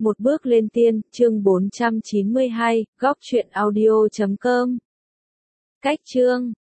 Một bước lên tiên, chương 492, góc truyện audio.com. Cách chương